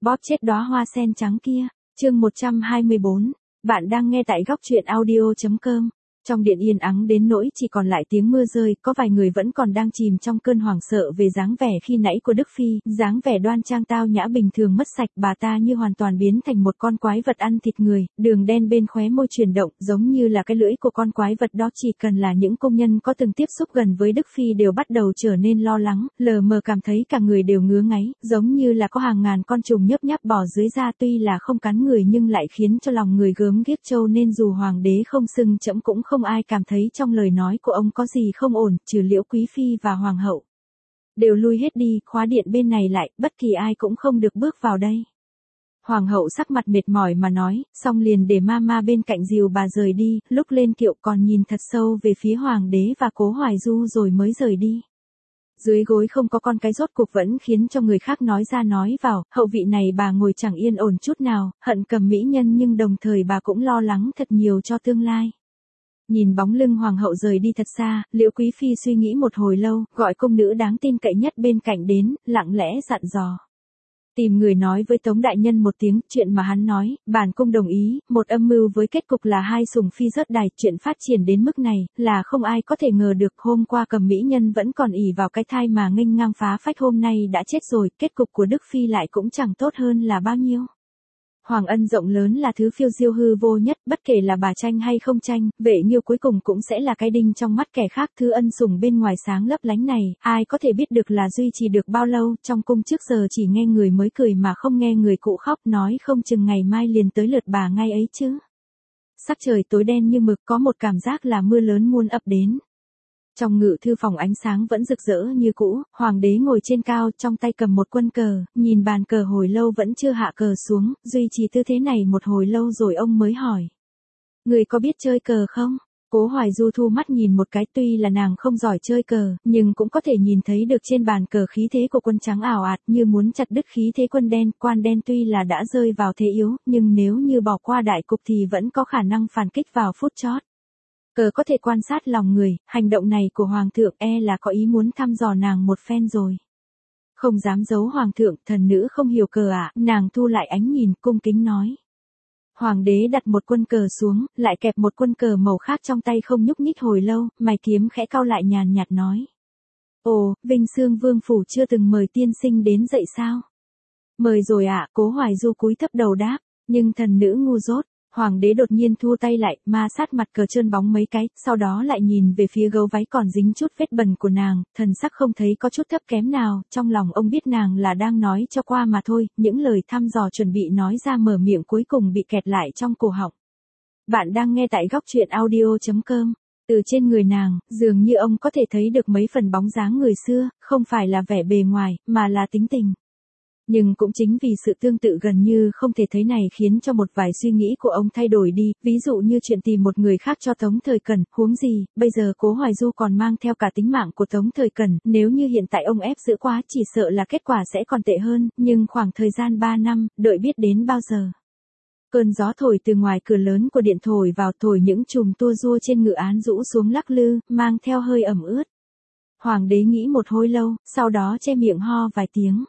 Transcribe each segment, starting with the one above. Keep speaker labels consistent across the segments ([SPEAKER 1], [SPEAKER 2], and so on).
[SPEAKER 1] Bóp chết đóa hoa sen trắng kia. Chương 124. Bạn đang nghe tại góc truyện audio.com. Trong điện yên ắng đến nỗi chỉ còn lại tiếng mưa rơi, có vài người vẫn còn đang chìm trong cơn hoảng sợ về dáng vẻ khi nãy của Đức Phi, dáng vẻ đoan trang tao nhã bình thường mất sạch, bà ta như hoàn toàn biến thành một con quái vật ăn thịt người, đường đen bên khóe môi chuyển động, giống như là cái lưỡi của con quái vật đó. Chỉ cần là những công nhân có từng tiếp xúc gần với Đức Phi đều bắt đầu trở nên lo lắng, lờ mờ cảm thấy cả người đều ngứa ngáy, giống như là có hàng ngàn con trùng nhấp nháp bò dưới da, tuy là không cắn người nhưng lại khiến cho lòng người gớm ghiếc trâu, nên dù hoàng đế không xưng trẫm cũng không ai cảm thấy trong lời nói của ông có gì không ổn, trừ Liễu Quý Phi và Hoàng hậu. Đều lui hết đi, khóa điện bên này lại, bất kỳ ai cũng không được bước vào đây. Hoàng hậu sắc mặt mệt mỏi mà nói, xong liền để ma bên cạnh dìu bà rời đi, lúc lên kiệu còn nhìn thật sâu về phía hoàng đế và Cố Hoài Du rồi mới rời đi. Dưới gối không có con cái rốt cuộc vẫn khiến cho người khác nói ra nói vào, hậu vị này bà ngồi chẳng yên ổn chút nào, hận cầm mỹ nhân nhưng đồng thời bà cũng lo lắng thật nhiều cho tương lai. Nhìn bóng lưng hoàng hậu rời đi thật xa, Liễu Quý Phi suy nghĩ một hồi lâu, gọi công nữ đáng tin cậy nhất bên cạnh đến, lặng lẽ dặn dò. Tìm người nói với Tống đại nhân một tiếng, chuyện mà hắn nói, bản cung đồng ý, một âm mưu với kết cục là hai sủng phi rớt đài, chuyện phát triển đến mức này, là không ai có thể ngờ được. Hôm qua cầm mỹ nhân vẫn còn ỷ vào cái thai mà nghênh ngang phá phách, hôm nay đã chết rồi, kết cục của Đức Phi lại cũng chẳng tốt hơn là bao nhiêu. Hoàng ân rộng lớn là thứ phiêu diêu hư vô nhất, bất kể là bà tranh hay không tranh, Vệ Nghiêu cuối cùng cũng sẽ là cái đinh trong mắt kẻ khác. Thứ ân sủng bên ngoài sáng lấp lánh này, ai có thể biết được là duy trì được bao lâu. Trong cung trước giờ chỉ nghe người mới cười mà không nghe người cụ khóc, nói không chừng ngày mai liền tới lượt bà ngay ấy chứ. Sắc trời tối đen như mực, có một cảm giác là mưa lớn muôn ập đến. Trong ngự thư phòng ánh sáng vẫn rực rỡ như cũ, hoàng đế ngồi trên cao, trong tay cầm một quân cờ, nhìn bàn cờ hồi lâu vẫn chưa hạ cờ xuống, duy trì tư thế này một hồi lâu rồi ông mới hỏi. Người có biết chơi cờ không? Cố Hoài Du thu mắt nhìn một cái, tuy là nàng không giỏi chơi cờ, nhưng cũng có thể nhìn thấy được trên bàn cờ khí thế của quân trắng ảo ạt như muốn chặt đứt khí thế quân đen. Quan đen tuy là đã rơi vào thế yếu, nhưng nếu như bỏ qua đại cục thì vẫn có khả năng phản kích vào phút chót. Cờ có thể quan sát lòng người, hành động này của hoàng thượng e là có ý muốn thăm dò nàng một phen rồi. Không dám giấu hoàng thượng, thần nữ không hiểu cờ ạ. Nàng thu lại ánh nhìn, cung kính nói. Hoàng đế đặt một quân cờ xuống, lại kẹp một quân cờ màu khác trong tay không nhúc nhích hồi lâu, mày kiếm khẽ cau lại nhàn nhạt nói. Ồ, Vinh Xương Vương phủ chưa từng mời tiên sinh đến dậy sao? Mời rồi ạ. Cố Hoài Du cúi thấp đầu đáp, nhưng thần nữ ngu dốt. Hoàng đế đột nhiên thua tay lại, ma sát mặt cờ trơn bóng mấy cái, sau đó lại nhìn về phía gấu váy còn dính chút vết bẩn của nàng, thần sắc không thấy có chút thấp kém nào, trong lòng ông biết nàng là đang nói cho qua mà thôi, những lời thăm dò chuẩn bị nói ra mở miệng cuối cùng bị kẹt lại trong cổ họng. Bạn đang nghe tại góc truyện audio.com. Từ trên người nàng, dường như ông có thể thấy được mấy phần bóng dáng người xưa, không phải là vẻ bề ngoài, mà là tính tình. Nhưng cũng chính vì sự tương tự gần như không thể thấy này khiến cho một vài suy nghĩ của ông thay đổi đi, ví dụ như chuyện tìm một người khác cho Tống Thời Cẩn, huống gì, bây giờ Cố Hoài Du còn mang theo cả tính mạng của Tống Thời Cẩn, nếu như hiện tại ông ép giữ quá chỉ sợ là kết quả sẽ còn tệ hơn, nhưng khoảng thời gian 3 năm, đợi biết đến bao giờ. Cơn gió thổi từ ngoài cửa lớn của điện thổi vào, thổi những chùm tua rua trên ngự án rũ xuống lắc lư, mang theo hơi ẩm ướt. Hoàng đế nghĩ một hồi lâu, sau đó che miệng ho vài tiếng.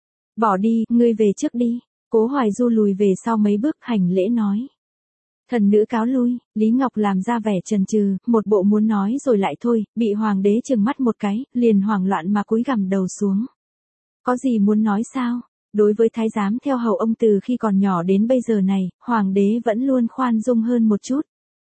[SPEAKER 1] Bỏ đi, ngươi về trước đi. Cố Hoài Du lùi về sau mấy bước, hành lễ nói. Thần nữ cáo lui. Lý Ngọc làm ra vẻ chần chừ, một bộ muốn nói rồi lại thôi, bị hoàng đế trừng mắt một cái, liền hoảng loạn mà cúi gằm đầu xuống. Có gì muốn nói sao? Đối với thái giám theo hầu ông từ khi còn nhỏ đến bây giờ này, hoàng đế vẫn luôn khoan dung hơn một chút.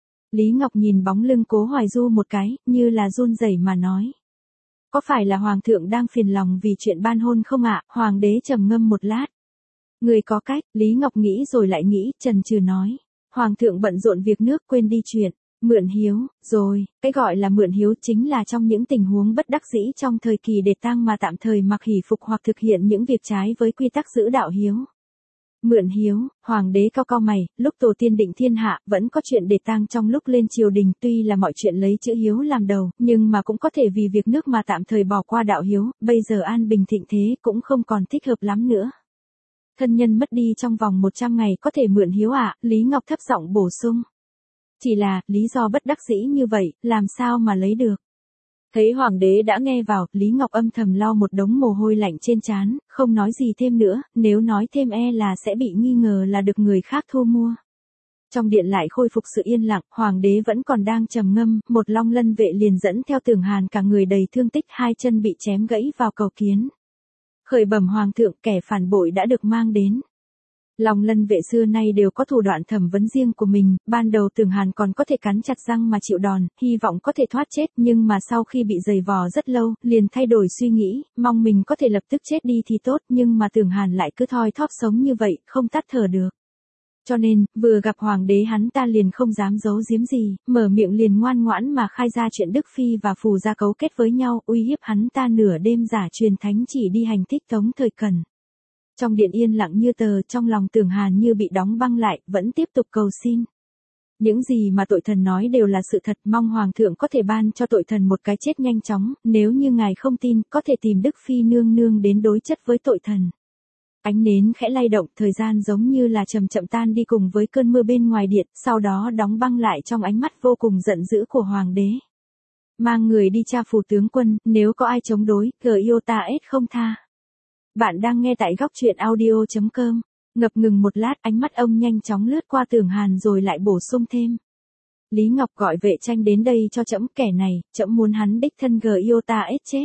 [SPEAKER 1] Lý Ngọc nhìn bóng lưng Cố Hoài Du một cái, như là run rẩy mà nói. Có phải là hoàng thượng đang phiền lòng vì chuyện ban hôn không ạ? Hoàng đế trầm ngâm một lát. Người có cách. Lý Ngọc nghĩ rồi lại nghĩ, chần chừ nói. Hoàng thượng bận rộn việc nước quên đi chuyện mượn hiếu, rồi, cái gọi là mượn hiếu chính là trong những tình huống bất đắc dĩ trong thời kỳ đệt tang mà tạm thời mặc hỷ phục hoặc thực hiện những việc trái với quy tắc giữ đạo hiếu. Mượn hiếu, hoàng đế cau cau mày, lúc tổ tiên định thiên hạ, vẫn có chuyện để tang trong lúc lên triều đình, tuy là mọi chuyện lấy chữ hiếu làm đầu, nhưng mà cũng có thể vì việc nước mà tạm thời bỏ qua đạo hiếu, bây giờ an bình thịnh thế cũng không còn thích hợp lắm nữa. Thân nhân mất đi trong vòng 100 ngày có thể mượn hiếu ạ, Lý Ngọc thấp giọng bổ sung. Chỉ là, lý do bất đắc dĩ như vậy, làm sao mà lấy được. Thấy hoàng đế đã nghe vào, Lý Ngọc âm thầm lau một đống mồ hôi lạnh trên trán, không nói gì thêm nữa, nếu nói thêm e là sẽ bị nghi ngờ là được người khác thu mua. Trong điện lại khôi phục sự yên lặng, hoàng đế vẫn còn đang trầm ngâm, một Long Lân vệ liền dẫn theo Tưởng Hàn cả người đầy thương tích, hai chân bị chém gãy vào cầu kiến. Khởi bẩm hoàng thượng, kẻ phản bội đã được mang đến. Long Lân vệ xưa nay đều có thủ đoạn thẩm vấn riêng của mình, ban đầu Tưởng Hàn còn có thể cắn chặt răng mà chịu đòn, hy vọng có thể thoát chết, nhưng mà sau khi bị giày vò rất lâu, liền thay đổi suy nghĩ, mong mình có thể lập tức chết đi thì tốt, nhưng mà Tưởng Hàn lại cứ thoi thóp sống như vậy, không tắt thở được. Cho nên, vừa gặp hoàng đế hắn ta liền không dám giấu giếm gì, mở miệng liền ngoan ngoãn mà khai ra chuyện Đức Phi và Phù Gia cấu kết với nhau, uy hiếp hắn ta nửa đêm giả truyền thánh chỉ đi hành thích Tống Thời Cẩn. Trong điện yên lặng như tờ, trong lòng Tưởng Hàn như bị đóng băng lại, vẫn tiếp tục cầu xin. Những gì mà tội thần nói đều là sự thật, mong hoàng thượng có thể ban cho tội thần một cái chết nhanh chóng, nếu như ngài không tin, có thể tìm Đức Phi nương nương đến đối chất với tội thần. Ánh nến khẽ lay động, thời gian giống như là chậm chậm tan đi cùng với cơn mưa bên ngoài điện, sau đó đóng băng lại trong ánh mắt vô cùng giận dữ của hoàng đế. Mang người đi tra phủ tướng quân, nếu có ai chống đối, GIOTA-S không tha. Bạn đang nghe tại góc truyện audio.com. Ngập ngừng một lát, ánh mắt ông nhanh chóng lướt qua Tưởng Hàn rồi lại bổ sung thêm. Lý Ngọc gọi vệ tranh đến đây cho trẫm, kẻ này, trẫm muốn hắn đích thân GIOTA-S chết.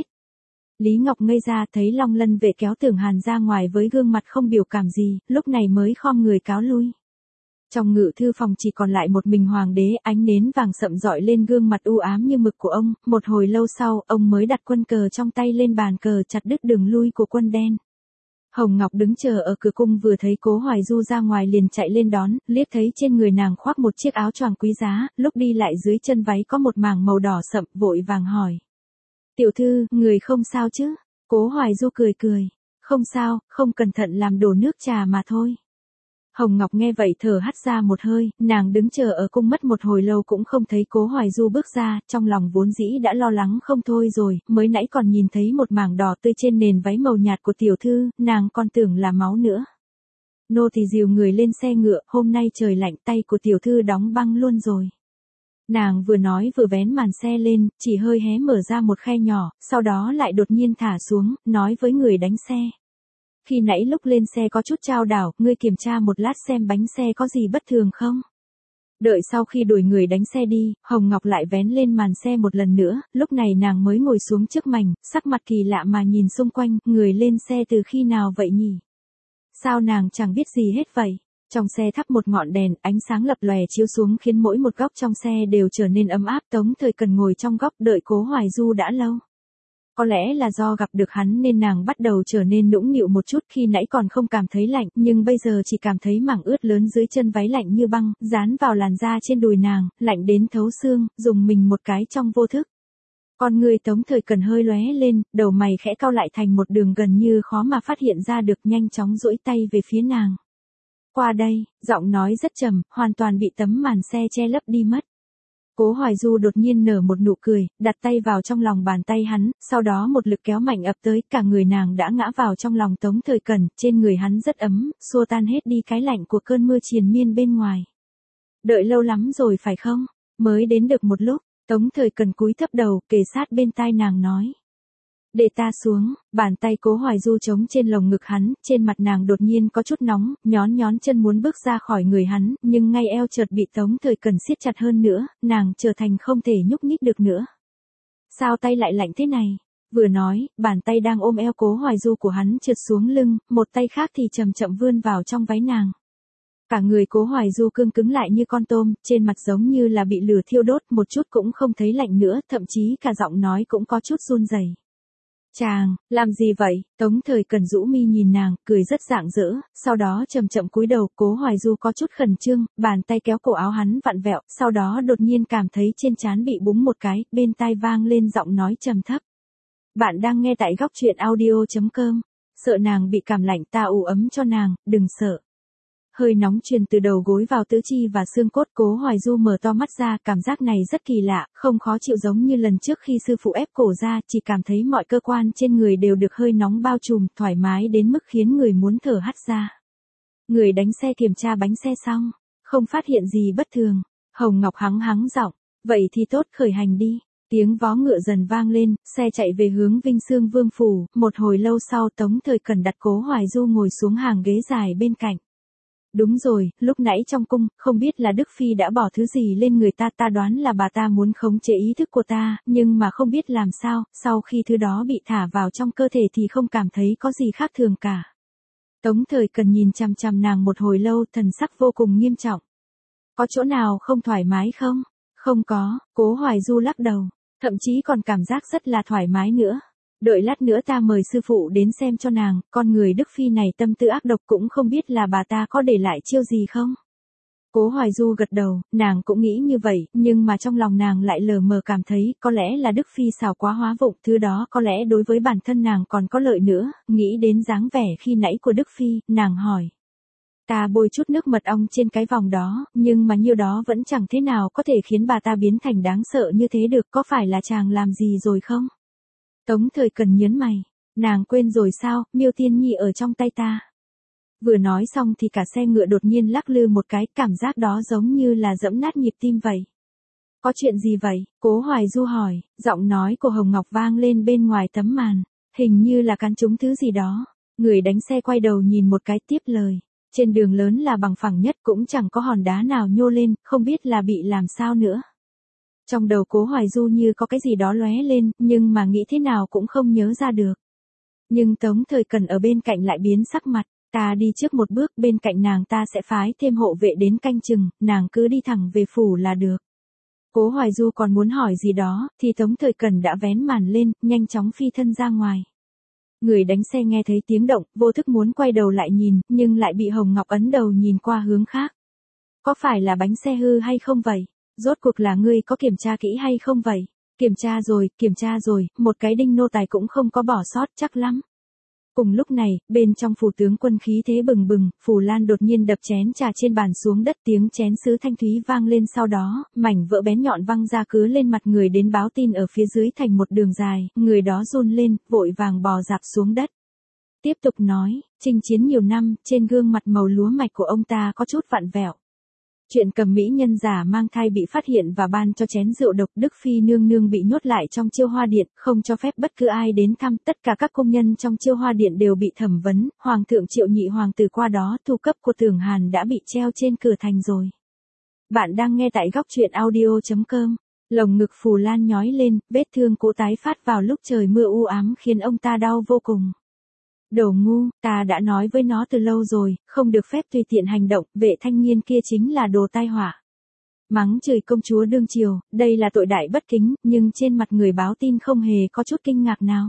[SPEAKER 1] Lý Ngọc ngây ra, thấy Long Lân vệ kéo Tưởng Hàn ra ngoài với gương mặt không biểu cảm gì, lúc này mới khom người cáo lui. Trong ngự thư phòng chỉ còn lại một mình hoàng đế, ánh nến vàng sậm rọi lên gương mặt u ám như mực của ông, một hồi lâu sau, ông mới đặt quân cờ trong tay lên bàn cờ chặt đứt đường lui của quân đen. Hồng Ngọc đứng chờ ở cửa cung vừa thấy Cố Hoài Du ra ngoài liền chạy lên đón, liếc thấy trên người nàng khoác một chiếc áo choàng quý giá, lúc đi lại dưới chân váy có một mảng màu đỏ sậm, vội vàng hỏi. Tiểu thư, người không sao chứ? Cố Hoài Du cười cười. Không sao, không cẩn thận làm đổ nước trà mà thôi. Hồng Ngọc nghe vậy thở hắt ra một hơi, nàng đứng chờ ở cung mất một hồi lâu cũng không thấy Cố Hoài Du bước ra, trong lòng vốn dĩ đã lo lắng không thôi rồi, mới nãy còn nhìn thấy một mảng đỏ tươi trên nền váy màu nhạt của tiểu thư, nàng còn tưởng là máu nữa. Nô tỳ dìu người lên xe ngựa, hôm nay trời lạnh, tay của tiểu thư đóng băng luôn rồi. Nàng vừa nói vừa vén màn xe lên, chỉ hơi hé mở ra một khe nhỏ, sau đó lại đột nhiên thả xuống, nói với người đánh xe. Khi nãy lúc lên xe có chút chao đảo, ngươi kiểm tra một lát xem bánh xe có gì bất thường không? Đợi sau khi đuổi người đánh xe đi, Hồng Ngọc lại vén lên màn xe một lần nữa, lúc này nàng mới ngồi xuống trước mành, sắc mặt kỳ lạ mà nhìn xung quanh, người lên xe từ khi nào vậy nhỉ? Sao nàng chẳng biết gì hết vậy? Trong xe thắp một ngọn đèn, ánh sáng lập lòe chiếu xuống khiến mỗi một góc trong xe đều trở nên ấm áp. Tống Thời Cần ngồi trong góc đợi Cố Hoài Du đã lâu. Có lẽ là do gặp được hắn nên nàng bắt đầu trở nên nũng nịu một chút, khi nãy còn không cảm thấy lạnh, nhưng bây giờ chỉ cảm thấy mảng ướt lớn dưới chân váy lạnh như băng, dán vào làn da trên đùi nàng, lạnh đến thấu xương, dùng mình một cái trong vô thức. Con người Tống Thời Cần hơi lóe lên, đầu mày khẽ cau lại thành một đường gần như khó mà phát hiện ra được, nhanh chóng duỗi tay về phía nàng. Qua đây, giọng nói rất trầm, hoàn toàn bị tấm màn xe che lấp đi mất. Cố Hoài Du đột nhiên nở một nụ cười, đặt tay vào trong lòng bàn tay hắn, sau đó một lực kéo mạnh ập tới, cả người nàng đã ngã vào trong lòng Tống Thời Cần, trên người hắn rất ấm, xua tan hết đi cái lạnh của cơn mưa triền miên bên ngoài. Đợi lâu lắm rồi phải không? Mới đến được một lúc, Tống Thời Cần cúi thấp đầu, kề sát bên tai nàng nói. Để ta xuống, bàn tay Cố Hoài Du chống trên lồng ngực hắn, trên mặt nàng đột nhiên có chút nóng, nhón chân muốn bước ra khỏi người hắn, nhưng ngay eo chợt bị Tống Thời Cần siết chặt hơn nữa, nàng trở thành không thể nhúc nhích được nữa. Sao tay lại lạnh thế này? Vừa nói, bàn tay đang ôm eo Cố Hoài Du của hắn trượt xuống lưng, một tay khác thì chậm chậm vươn vào trong váy nàng. Cả người Cố Hoài Du cương cứng lại như con tôm, trên mặt giống như là bị lửa thiêu đốt, một chút cũng không thấy lạnh nữa, thậm chí cả giọng nói cũng có chút run rẩy. Chàng, làm gì vậy? Tống Thời Cần rũ mi nhìn nàng, cười rất rạng rỡ, sau đó chậm chậm cúi đầu. Cố Hoài Du có chút khẩn trương, bàn tay kéo cổ áo hắn vặn vẹo, sau đó đột nhiên cảm thấy trên trán bị búng một cái, bên tai vang lên giọng nói trầm thấp. Bạn đang nghe tại góc truyện audio.com. Sợ nàng bị cảm lạnh, ta ủ ấm cho nàng, đừng sợ. Hơi nóng truyền từ đầu gối vào tứ chi và xương cốt. Cố Hoài Du mở to mắt ra, cảm giác này rất kỳ lạ, không khó chịu giống như lần trước khi sư phụ ép cổ ra, chỉ cảm thấy mọi cơ quan trên người đều được hơi nóng bao trùm, thoải mái đến mức khiến người muốn thở hắt ra. Người đánh xe kiểm tra bánh xe xong, không phát hiện gì bất thường. Hồng Ngọc hắng hắng giọng, vậy thì tốt, khởi hành đi. Tiếng vó ngựa dần vang lên, xe chạy về hướng Vinh Xương Vương phủ, một hồi lâu sau Tống Thời Cẩn đặt Cố Hoài Du ngồi xuống hàng ghế dài bên cạnh. Đúng rồi, lúc nãy trong cung, không biết là Đức Phi đã bỏ thứ gì lên người ta, ta đoán là bà ta muốn khống chế ý thức của ta, nhưng mà không biết làm sao, sau khi thứ đó bị thả vào trong cơ thể thì không cảm thấy có gì khác thường cả. Tống Thời Cần nhìn chằm chằm nàng một hồi lâu, thần sắc vô cùng nghiêm trọng. Có chỗ nào không thoải mái không? Không có, Cố Hoài Du lắc đầu, thậm chí còn cảm giác rất là thoải mái nữa. Đợi lát nữa ta mời sư phụ đến xem cho nàng, con người Đức Phi này tâm tư ác độc cũng không biết là bà ta có để lại chiêu gì không? Cố Hoài Du gật đầu, nàng cũng nghĩ như vậy, nhưng mà trong lòng nàng lại lờ mờ cảm thấy có lẽ là Đức Phi xảo quá hóa vụng, thứ đó có lẽ đối với bản thân nàng còn có lợi nữa, nghĩ đến dáng vẻ khi nãy của Đức Phi, nàng hỏi. Ta bôi chút nước mật ong trên cái vòng đó, nhưng mà nhiêu đó vẫn chẳng thế nào có thể khiến bà ta biến thành đáng sợ như thế được, có phải là chàng làm gì rồi không? Tống Thời Cần nhớn mày, nàng quên rồi sao, Miêu Tiên Nhi ở trong tay ta. Vừa nói xong thì cả xe ngựa đột nhiên lắc lư một cái, cảm giác đó giống như là giẫm nát nhịp tim vậy. Có chuyện gì vậy? Cố Hoài Du hỏi, giọng nói của Hồng Ngọc vang lên bên ngoài tấm màn, hình như là cắn trúng thứ gì đó. Người đánh xe quay đầu nhìn một cái tiếp lời. Trên đường lớn là bằng phẳng nhất, cũng chẳng có hòn đá nào nhô lên, không biết là bị làm sao nữa. Trong đầu Cố Hoài Du như có cái gì đó lóe lên, nhưng mà nghĩ thế nào cũng không nhớ ra được. Nhưng Tống Thời Cần ở bên cạnh lại biến sắc mặt, ta đi trước một bước, bên cạnh nàng ta sẽ phái thêm hộ vệ đến canh chừng, nàng cứ đi thẳng về phủ là được. Cố Hoài Du còn muốn hỏi gì đó, thì Tống Thời Cần đã vén màn lên, nhanh chóng phi thân ra ngoài. Người đánh xe nghe thấy tiếng động, vô thức muốn quay đầu lại nhìn, nhưng lại bị Hồng Ngọc ấn đầu nhìn qua hướng khác. Có phải là bánh xe hư hay không vậy? Rốt cuộc là ngươi có kiểm tra kỹ hay không vậy? Kiểm tra rồi, một cái đinh nô tài cũng không có bỏ sót, chắc lắm. Cùng lúc này, bên trong phủ tướng quân khí thế bừng bừng, Phù Lan đột nhiên đập chén trà trên bàn xuống đất, tiếng chén sứ thanh thúy vang lên, sau đó, mảnh vỡ bén nhọn văng ra cứ lên mặt người đến báo tin ở phía dưới thành một đường dài, người đó run lên, vội vàng bò dạp xuống đất. Tiếp tục nói, chinh chiến nhiều năm, trên gương mặt màu lúa mạch của ông ta có chút vặn vẹo. Chuyện cầm mỹ nhân giả mang thai bị phát hiện và ban cho chén rượu độc, Đức Phi nương nương bị nhốt lại trong Chiêu Hoa Điện, không cho phép bất cứ ai đến thăm, tất cả các công nhân trong Chiêu Hoa Điện đều bị thẩm vấn, Hoàng thượng triệu nhị hoàng tử qua đó, thủ cấp của Tưởng Hàn đã bị treo trên cửa thành rồi. Bạn đang nghe tại góc truyện audio.com. Lồng ngực Phù Lan nhói lên, vết thương cũ tái phát vào lúc trời mưa u ám khiến ông ta đau vô cùng. Đồ ngu, ta đã nói với nó từ lâu rồi, không được phép tùy tiện hành động, vệ thanh niên kia chính là đồ tai họa. Mắng chửi công chúa đương triều, đây là tội đại bất kính, nhưng trên mặt người báo tin không hề có chút kinh ngạc nào.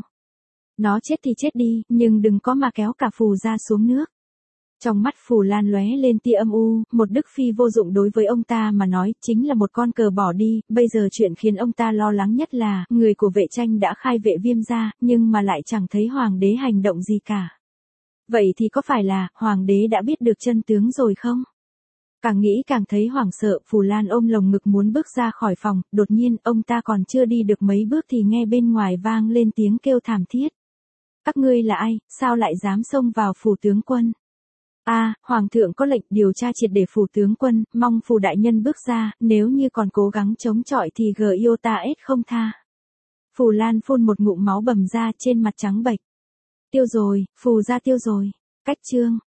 [SPEAKER 1] Nó chết thì chết đi, nhưng đừng có mà kéo cả Phù ra xuống nước. Trong mắt Phù Lan lóe lên tia âm u, một Đức Phi vô dụng đối với ông ta mà nói, chính là một con cờ bỏ đi, bây giờ chuyện khiến ông ta lo lắng nhất là, người của vệ tranh đã khai vệ Viêm gia, nhưng mà lại chẳng thấy hoàng đế hành động gì cả. Vậy thì có phải là, hoàng đế đã biết được chân tướng rồi không? Càng nghĩ càng thấy hoảng sợ, Phù Lan ôm lồng ngực muốn bước ra khỏi phòng, đột nhiên, ông ta còn chưa đi được mấy bước thì nghe bên ngoài vang lên tiếng kêu thảm thiết. Các ngươi là ai, sao lại dám xông vào phủ tướng quân? Hoàng thượng có lệnh điều tra triệt để phủ tướng quân, mong Phù đại nhân bước ra, nếu như còn cố gắng chống chọi thì Giota không tha. Phù Lan phun một ngụm máu bầm ra, trên mặt trắng bệch. Tiêu rồi, Phù gia tiêu rồi. Cách chương.